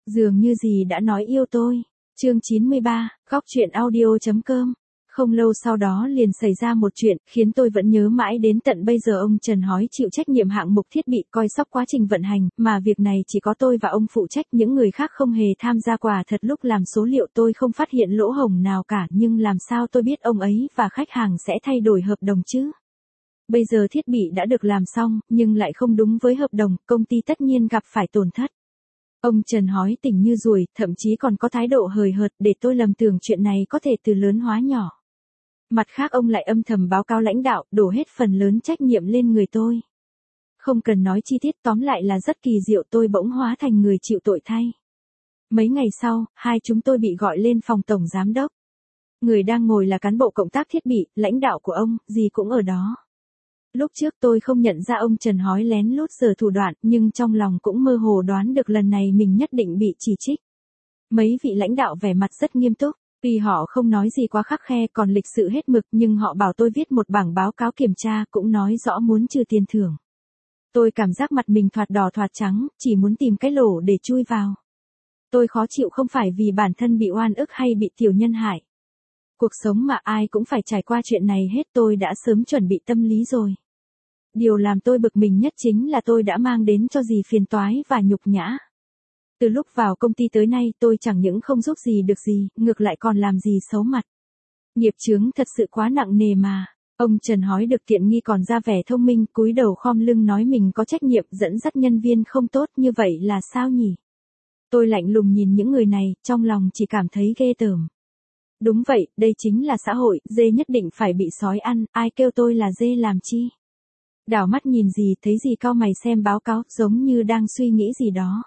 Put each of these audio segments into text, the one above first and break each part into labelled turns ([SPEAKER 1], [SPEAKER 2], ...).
[SPEAKER 1] Dường như dì đã nói yêu tôi. Chương 93, góc truyện audio.com. Không lâu sau đó liền xảy ra một chuyện, khiến tôi vẫn nhớ mãi đến tận bây giờ. Ông Trần Hói chịu trách nhiệm hạng mục thiết bị coi sóc quá trình vận hành, mà việc này chỉ có tôi và ông phụ trách, những người khác không hề tham gia. Quả thật lúc làm số liệu tôi không phát hiện lỗ hổng nào cả, nhưng làm sao tôi biết ông ấy và khách hàng sẽ thay đổi hợp đồng chứ? Bây giờ thiết bị đã được làm xong, nhưng lại không đúng với hợp đồng, công ty tất nhiên gặp phải tổn thất. Ông Trần Hói tỉnh như ruồi, thậm chí còn có thái độ hời hợt để tôi lầm tưởng chuyện này có thể từ lớn hóa nhỏ. Mặt khác ông lại âm thầm báo cáo lãnh đạo, đổ hết phần lớn trách nhiệm lên người tôi. Không cần nói chi tiết, tóm lại là rất kỳ diệu, tôi bỗng hóa thành người chịu tội thay. Mấy ngày sau, hai chúng tôi bị gọi lên phòng tổng giám đốc. Người đang ngồi là cán bộ cộng tác thiết bị, lãnh đạo của ông, gì cũng ở đó. Lúc trước tôi không nhận ra ông Trần Hói lén lút giở thủ đoạn, nhưng trong lòng cũng mơ hồ đoán được lần này mình nhất định bị chỉ trích. Mấy vị lãnh đạo vẻ mặt rất nghiêm túc, tuy họ không nói gì quá khắt khe còn lịch sự hết mực, nhưng họ bảo tôi viết một bảng báo cáo kiểm tra, cũng nói rõ muốn trừ tiền thưởng. Tôi cảm giác mặt mình thoạt đỏ thoạt trắng, chỉ muốn tìm cái lỗ để chui vào. Tôi khó chịu không phải vì bản thân bị oan ức hay bị tiểu nhân hại. Cuộc sống mà ai cũng phải trải qua chuyện này hết, tôi đã sớm chuẩn bị tâm lý rồi. Điều làm tôi bực mình nhất chính là tôi đã mang đến cho dì phiền toái và nhục nhã. Từ lúc vào công ty tới nay tôi chẳng những không giúp gì được gì, ngược lại còn làm gì xấu mặt. Nghiệp chướng thật sự quá nặng nề mà. Ông Trần Hói được tiện nghi còn ra vẻ thông minh, cúi đầu khom lưng nói mình có trách nhiệm dẫn dắt nhân viên không tốt, như vậy là sao nhỉ? Tôi lạnh lùng nhìn những người này, trong lòng chỉ cảm thấy ghê tởm. Đúng vậy, đây chính là xã hội, dê nhất định phải bị sói ăn, ai kêu tôi là dê làm chi? Đảo mắt nhìn dì, thấy dì cau mày xem báo cáo, giống như đang suy nghĩ gì đó.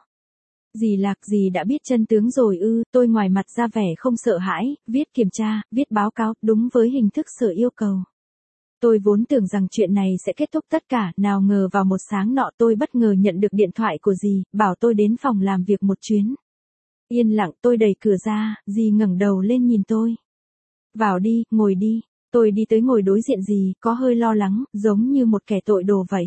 [SPEAKER 1] Dì Lạc, dì đã biết chân tướng rồi ư? Tôi ngoài mặt ra vẻ không sợ hãi, viết kiểm tra, viết báo cáo, đúng với hình thức sở yêu cầu. Tôi vốn tưởng rằng chuyện này sẽ kết thúc tất cả, nào ngờ vào một sáng nọ tôi bất ngờ nhận được điện thoại của dì, bảo tôi đến phòng làm việc một chuyến. Yên lặng, tôi đẩy cửa ra, dì ngẩng đầu lên nhìn tôi. Vào đi, ngồi đi. Tôi đi tới ngồi đối diện dì, có hơi lo lắng, giống như một kẻ tội đồ vậy.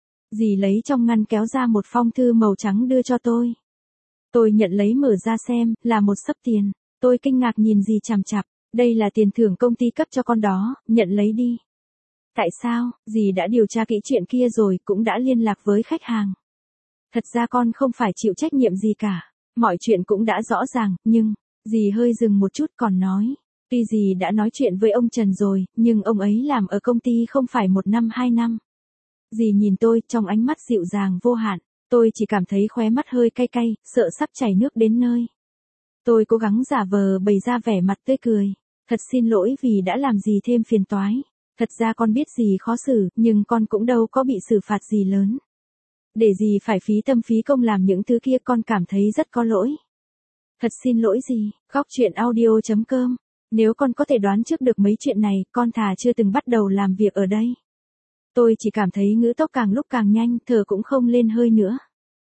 [SPEAKER 1] Dì lấy trong ngăn kéo ra một phong thư màu trắng đưa cho tôi. Tôi nhận lấy mở ra xem, là một xấp tiền. Tôi kinh ngạc nhìn dì chằm chằm, đây là tiền thưởng công ty cấp cho con đó, nhận lấy đi. Tại sao? Dì đã điều tra kỹ chuyện kia rồi, cũng đã liên lạc với khách hàng. Thật ra con không phải chịu trách nhiệm gì cả, mọi chuyện cũng đã rõ ràng, nhưng, dì hơi dừng một chút còn nói. Tuy dì đã nói chuyện với ông Trần rồi, nhưng ông ấy làm ở công ty không phải 1 năm 2 năm. Dì nhìn tôi, trong ánh mắt dịu dàng vô hạn, tôi chỉ cảm thấy khóe mắt hơi cay cay, sợ sắp chảy nước đến nơi. Tôi cố gắng giả vờ bày ra vẻ mặt tươi cười. Thật xin lỗi vì đã làm dì thêm phiền toái. Thật ra con biết dì khó xử, nhưng con cũng đâu có bị xử phạt gì lớn. Để dì phải phí tâm phí công làm những thứ kia, con cảm thấy rất có lỗi. Thật xin lỗi dì. Góc truyện audio.com. Nếu con có thể đoán trước được mấy chuyện này, con thà chưa từng bắt đầu làm việc ở đây. Tôi chỉ cảm thấy ngữ tốc càng lúc càng nhanh, thở cũng không lên hơi nữa.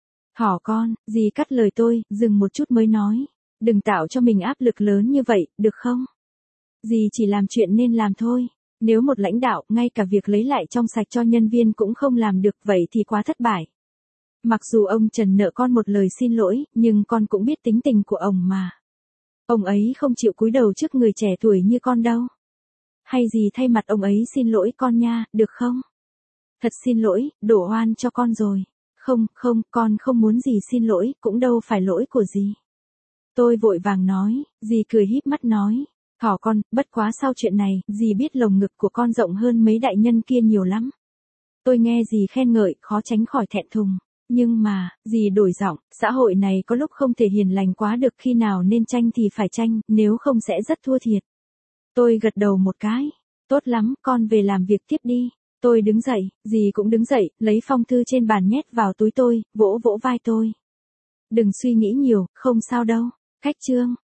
[SPEAKER 1] Hỏ con, dì cắt lời tôi, dừng một chút mới nói. Đừng tạo cho mình áp lực lớn như vậy, được không? Dì chỉ làm chuyện nên làm thôi. Nếu một lãnh đạo, ngay cả việc lấy lại trong sạch cho nhân viên cũng không làm được, vậy thì quá thất bại. Mặc dù ông Trần nợ con một lời xin lỗi, nhưng con cũng biết tính tình của ông mà. Ông ấy không chịu cúi đầu trước người trẻ tuổi như con đâu. Hay dì thay mặt ông ấy xin lỗi con nha, được không? Thật xin lỗi, đổ oan cho con rồi. Không, con không muốn dì xin lỗi, cũng đâu phải lỗi của dì. Tôi vội vàng nói, dì cười híp mắt nói. Thỏ con, bất quá sau chuyện này, dì biết lồng ngực của con rộng hơn mấy đại nhân kia nhiều lắm. Tôi nghe dì khen ngợi, khó tránh khỏi thẹn thùng. Nhưng mà, dì đổi giọng, xã hội này có lúc không thể hiền lành quá được, khi nào nên tranh thì phải tranh, nếu không sẽ rất thua thiệt. Tôi gật đầu một cái. Tốt lắm, con về làm việc tiếp đi. Tôi đứng dậy, dì cũng đứng dậy, lấy phong thư trên bàn nhét vào túi tôi, vỗ vỗ vai tôi. Đừng suy nghĩ nhiều, không sao đâu. Khách trương.